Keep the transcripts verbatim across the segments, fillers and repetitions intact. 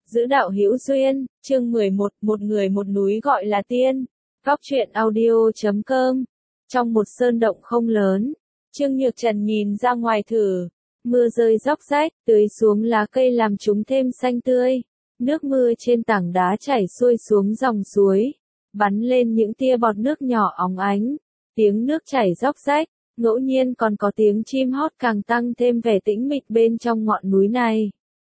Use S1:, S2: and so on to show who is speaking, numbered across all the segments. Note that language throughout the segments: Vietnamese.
S1: Giữ đạo hữu duyên, chương mười một, một người một núi gọi là tiên. Góc truyện audio chấm com. Trong một sơn động không lớn, Trương Nhược Trần nhìn ra ngoài thử. Mưa rơi róc rách, tưới xuống lá cây làm chúng thêm xanh tươi. Nước mưa trên tảng đá chảy xuôi xuống dòng suối, bắn lên những tia bọt nước nhỏ óng ánh. Tiếng nước chảy róc rách, ngẫu nhiên còn có tiếng chim hót càng tăng thêm vẻ tĩnh mịch bên trong ngọn núi này.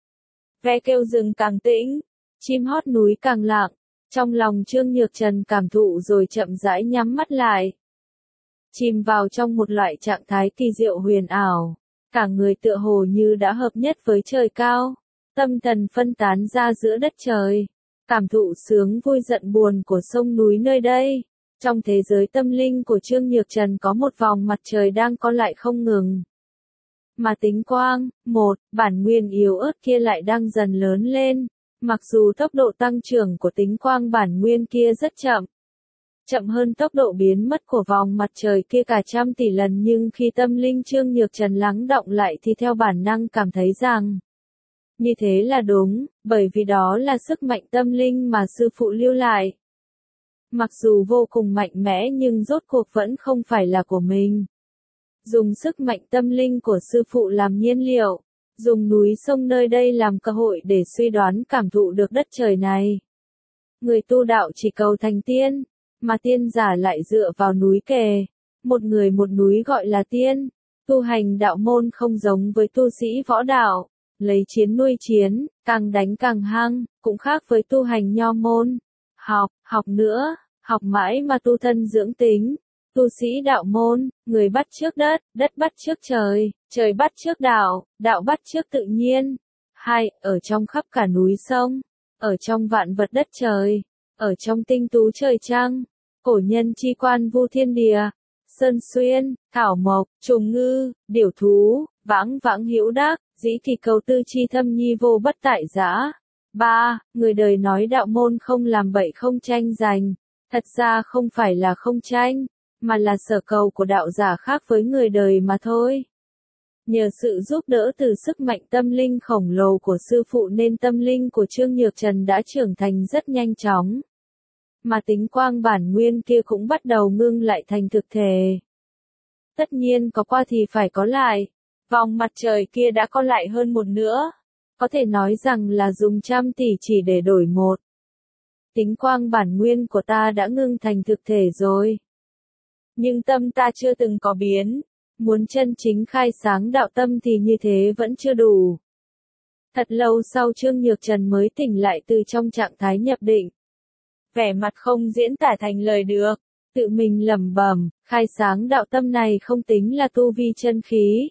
S1: Ve kêu rừng càng tĩnh, chim hót núi càng lặng, trong lòng Trương Nhược Trần cảm thụ rồi chậm rãi nhắm mắt lại. Chìm vào trong một loại trạng thái kỳ diệu huyền ảo, cả người tựa hồ như đã hợp nhất với trời cao, tâm thần phân tán ra giữa đất trời, cảm thụ sướng vui giận buồn của sông núi nơi đây. Trong thế giới tâm linh của Trương Nhược Trần có một vòng mặt trời đang co lại không ngừng. Mà tính quang, một, bản nguyên yếu ớt kia lại đang dần lớn lên, mặc dù tốc độ tăng trưởng của tính quang bản nguyên kia rất chậm. Chậm hơn tốc độ biến mất của vòng mặt trời kia cả trăm tỷ lần, nhưng khi tâm linh Trương Nhược Trần lắng động lại thì theo bản năng cảm thấy rằng như thế là đúng, bởi vì đó là sức mạnh tâm linh mà sư phụ lưu lại. Mặc dù vô cùng mạnh mẽ nhưng rốt cuộc vẫn không phải là của mình. Dùng sức mạnh tâm linh của sư phụ làm nhiên liệu, dùng núi sông nơi đây làm cơ hội để suy đoán cảm thụ được đất trời này. Người tu đạo chỉ cầu thành tiên, mà tiên giả lại dựa vào núi kề. Một người một núi gọi là tiên. Tu hành đạo môn không giống với tu sĩ võ đạo, lấy chiến nuôi chiến, càng đánh càng hăng, cũng khác với tu hành nho môn. Học, học nữa, học mãi mà tu thân dưỡng tính. Tu sĩ đạo môn, người bắt chước đất, đất bắt chước trời, trời bắt chước đạo, đạo bắt chước tự nhiên. Hai, ở trong khắp cả núi sông, ở trong vạn vật đất trời, ở trong tinh tú trời trăng, cổ nhân chi quan vu thiên địa, sơn xuyên, thảo mộc, trùng ngư, điểu thú, vãng vãng hữu đắc, dĩ kỳ cầu tư chi thâm nhi vô bất tại giã. Ba, người đời nói đạo môn không làm bậy không tranh giành, thật ra không phải là không tranh, mà là sở cầu của đạo giả khác với người đời mà thôi. Nhờ sự giúp đỡ từ sức mạnh tâm linh khổng lồ của sư phụ nên tâm linh của Trương Nhược Trần đã trưởng thành rất nhanh chóng. Mà tính quang bản nguyên kia cũng bắt đầu ngưng lại thành thực thể. Tất nhiên có qua thì phải có lại. Vòng mặt trời kia đã có lại hơn một nữa. Có thể nói rằng là dùng trăm tỷ chỉ để đổi một. Tính quang bản nguyên của ta đã ngưng thành thực thể rồi. Nhưng tâm ta chưa từng có biến. Muốn chân chính khai sáng đạo tâm thì như thế vẫn chưa đủ. Thật lâu sau Trương Nhược Trần mới tỉnh lại từ trong trạng thái nhập định. Vẻ mặt không diễn tả thành lời được, tự mình lẩm bẩm, khai sáng đạo tâm này không tính là tu vi chân khí.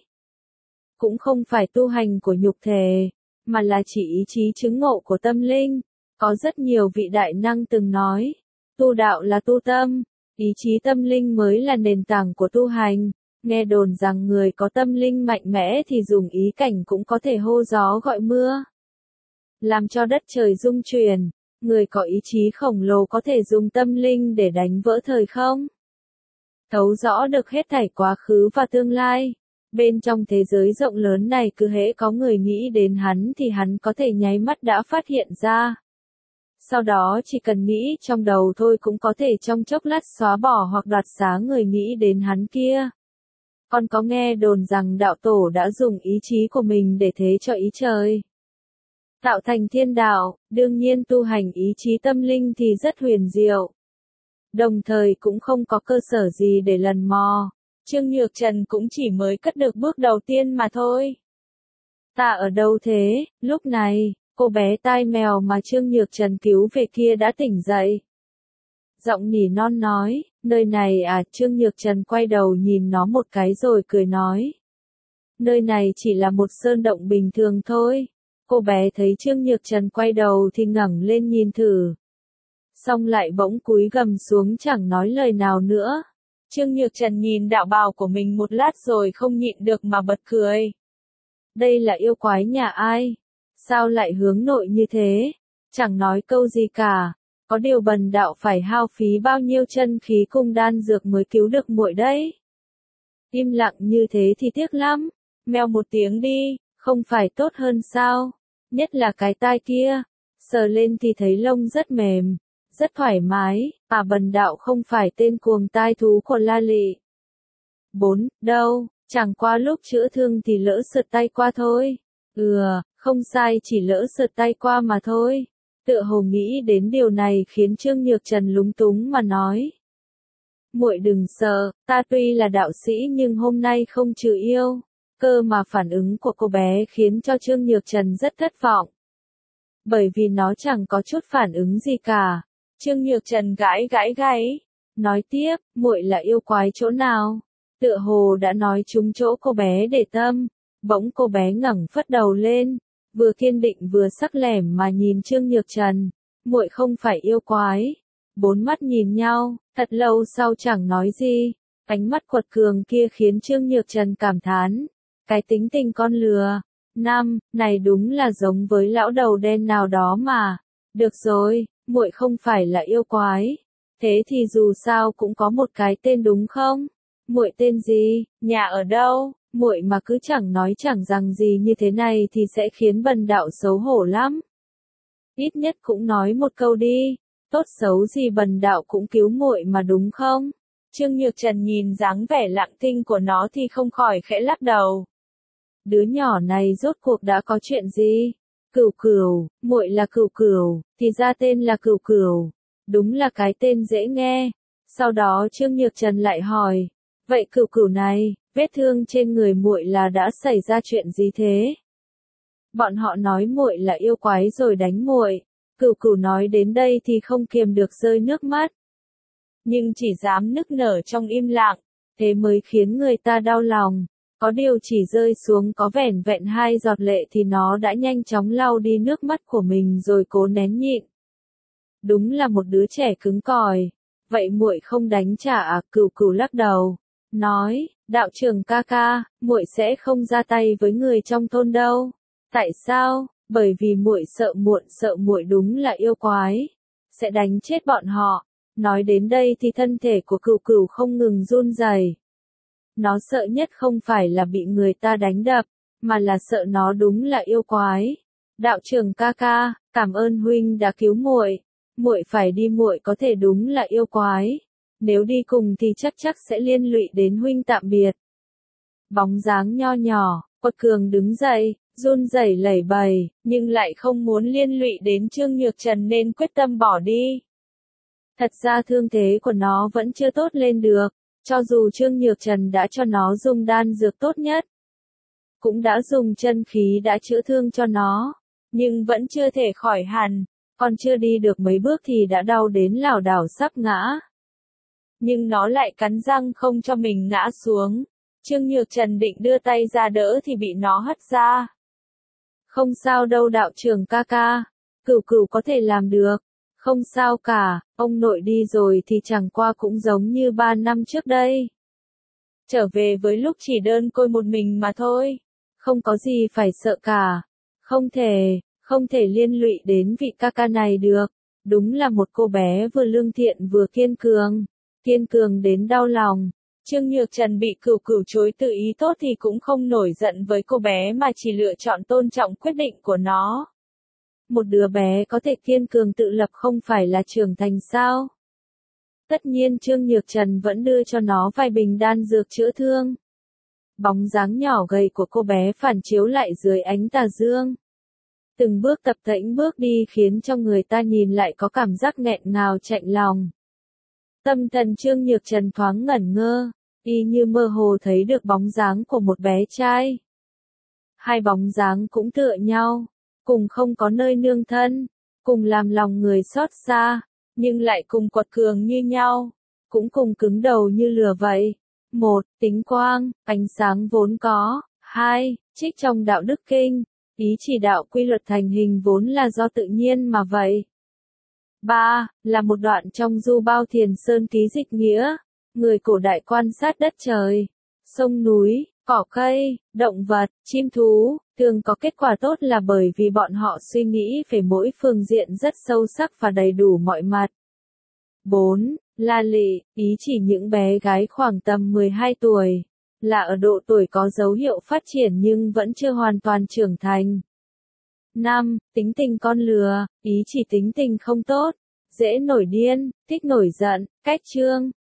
S1: Cũng không phải tu hành của nhục thể, mà là chỉ ý chí chứng ngộ của tâm linh. Có rất nhiều vị đại năng từng nói, tu đạo là tu tâm, ý chí tâm linh mới là nền tảng của tu hành. Nghe đồn rằng người có tâm linh mạnh mẽ thì dùng ý cảnh cũng có thể hô gió gọi mưa, làm cho đất trời rung chuyển. Người có ý chí khổng lồ có thể dùng tâm linh để đánh vỡ thời không, thấu rõ được hết thảy quá khứ và tương lai. Bên trong thế giới rộng lớn này cứ hễ có người nghĩ đến hắn thì hắn có thể nháy mắt đã phát hiện ra. Sau đó chỉ cần nghĩ trong đầu thôi cũng có thể trong chốc lát xóa bỏ hoặc đoạt xá người nghĩ đến hắn kia. Còn có nghe đồn rằng đạo tổ đã dùng ý chí của mình để thế cho ý trời, tạo thành thiên đạo. Đương nhiên tu hành ý chí tâm linh thì rất huyền diệu, đồng thời cũng không có cơ sở gì để lần mò. Trương Nhược Trần cũng chỉ mới cất được bước đầu tiên mà thôi. Ta ở đâu thế? Lúc này, cô bé tai mèo mà Trương Nhược Trần cứu về kia đã tỉnh dậy. Giọng nỉ non nói, nơi này à? Trương Nhược Trần quay đầu nhìn nó một cái rồi cười nói. Nơi này chỉ là một sơn động bình thường thôi. Cô bé thấy Trương Nhược Trần quay đầu thì ngẩng lên nhìn thử. Xong lại bỗng cúi gằm xuống chẳng nói lời nào nữa. Trương Nhược Trần nhìn đạo bào của mình một lát rồi không nhịn được mà bật cười. Đây là yêu quái nhà ai? Sao lại hướng nội như thế? Chẳng nói câu gì cả. Có điều bần đạo phải hao phí bao nhiêu chân khí cùng đan dược mới cứu được muội đấy. Im lặng như thế thì tiếc lắm. Meo một tiếng đi, không phải tốt hơn sao? Nhất là cái tai kia. Sờ lên thì thấy lông rất mềm, rất thoải mái, à bần đạo không phải tên cuồng tai thú của La Lị. bốn. Đâu, chẳng qua lúc chữa thương thì lỡ sượt tay qua thôi. Ừ, không sai, chỉ lỡ sượt tay qua mà thôi. Tựa hồ nghĩ đến điều này khiến Trương Nhược Trần lúng túng mà nói. Muội đừng sợ, ta tuy là đạo sĩ nhưng hôm nay không trừ yêu. Cơ mà phản ứng của cô bé khiến cho Trương Nhược Trần rất thất vọng. Bởi vì nó chẳng có chút phản ứng gì cả. Trương Nhược Trần gãi gãi gáy, nói tiếp, muội là yêu quái chỗ nào? Tựa hồ đã nói trúng chỗ cô bé để tâm, bỗng cô bé ngẩng phất đầu lên, vừa kiên định vừa sắc lẻm mà nhìn Trương Nhược Trần, muội không phải yêu quái. Bốn mắt nhìn nhau, thật lâu sau chẳng nói gì, ánh mắt quật cường kia khiến Trương Nhược Trần cảm thán, cái tính tình con lừa. Năm, này đúng là giống với lão đầu đen nào đó mà. Được rồi, muội không phải là yêu quái. Thế thì dù sao cũng có một cái tên đúng không? Muội tên gì, nhà ở đâu? Muội mà cứ chẳng nói chẳng rằng gì như thế này thì sẽ khiến bần đạo xấu hổ lắm. Ít nhất cũng nói một câu đi, tốt xấu gì bần đạo cũng cứu muội mà đúng không? Trương Nhược Trần nhìn dáng vẻ lặng thinh của nó thì không khỏi khẽ lắc đầu. Đứa nhỏ này rốt cuộc đã có chuyện gì? Cửu Cửu, muội là Cửu Cửu, thì ra tên là Cửu Cửu. Đúng là cái tên dễ nghe. Sau đó Trương Nhược Trần lại hỏi, vậy Cửu Cửu này, vết thương trên người muội là đã xảy ra chuyện gì thế? Bọn họ nói muội là yêu quái rồi đánh muội. Cửu Cửu nói đến đây thì không kiềm được rơi nước mắt. Nhưng chỉ dám nức nở trong im lặng, thế mới khiến người ta đau lòng. Có điều chỉ rơi xuống có vẻn vẹn hai giọt lệ thì nó đã nhanh chóng lau đi nước mắt của mình rồi cố nén nhịn. Đúng là một đứa trẻ cứng cỏi. Vậy muội không đánh trả à? Cửu Cửu lắc đầu, nói, đạo trưởng ca ca, muội sẽ không ra tay với người trong thôn đâu. Tại sao? Bởi vì muội sợ muộn sợ muội đúng là yêu quái, sẽ đánh chết bọn họ. Nói đến đây thì thân thể của Cửu Cửu không ngừng run rẩy. Nó sợ nhất không phải là bị người ta đánh đập, mà là sợ nó đúng là yêu quái. Đạo trưởng ca ca, cảm ơn huynh đã cứu muội. Muội phải đi, muội có thể đúng là yêu quái. Nếu đi cùng thì chắc chắc sẽ liên lụy đến huynh, tạm biệt. Bóng dáng nho nhỏ, quật cường đứng dậy, run rẩy lẩy bẩy, nhưng lại không muốn liên lụy đến Trương Nhược Trần nên quyết tâm bỏ đi. Thật ra thương thế của nó vẫn chưa tốt lên được. Cho dù Trương Nhược Trần đã cho nó dùng đan dược tốt nhất, cũng đã dùng chân khí đã chữa thương cho nó, nhưng vẫn chưa thể khỏi hẳn, còn chưa đi được mấy bước thì đã đau đến lảo đảo sắp ngã. Nhưng nó lại cắn răng không cho mình ngã xuống. Trương Nhược Trần định đưa tay ra đỡ thì bị nó hất ra. Không sao đâu đạo trưởng ca ca, Cửu Cửu có thể làm được. Không sao cả, ông nội đi rồi thì chẳng qua cũng giống như ba năm trước đây. Trở về với lúc chỉ đơn côi một mình mà thôi. Không có gì phải sợ cả. Không thể, không thể liên lụy đến vị ca ca này được. Đúng là một cô bé vừa lương thiện vừa kiên cường. Kiên cường đến đau lòng. Trương Nhược Trần bị Cửu Cửu chối từ ý tốt thì cũng không nổi giận với cô bé mà chỉ lựa chọn tôn trọng quyết định của nó. Một đứa bé có thể kiên cường tự lập không phải là trưởng thành sao? Tất nhiên Trương Nhược Trần vẫn đưa cho nó vài bình đan dược chữa thương. Bóng dáng nhỏ gầy của cô bé phản chiếu lại dưới ánh tà dương. Từng bước tập tễnh bước đi khiến cho người ta nhìn lại có cảm giác nghẹn ngào chạnh lòng. Tâm thần Trương Nhược Trần thoáng ngẩn ngơ, y như mơ hồ thấy được bóng dáng của một bé trai. Hai bóng dáng cũng tựa nhau, cùng không có nơi nương thân, cùng làm lòng người xót xa, nhưng lại cùng quật cường như nhau, cũng cùng cứng đầu như lửa vậy. Một, tính quang, ánh sáng vốn có. Hai, trích trong đạo đức kinh, ý chỉ đạo quy luật thành hình vốn là do tự nhiên mà vậy. Ba, là một đoạn trong Du Bao Thiền Sơn ký dịch nghĩa, người cổ đại quan sát đất trời, sông núi, cỏ cây, động vật, chim thú, thường có kết quả tốt là bởi vì bọn họ suy nghĩ về mỗi phương diện rất sâu sắc và đầy đủ mọi mặt. Bốn. La lị, ý chỉ những bé gái khoảng tầm mười hai tuổi, là ở độ tuổi có dấu hiệu phát triển nhưng vẫn chưa hoàn toàn trưởng thành. năm. Tính tình con lừa, ý chỉ tính tình không tốt, dễ nổi điên, thích nổi giận, cách chương.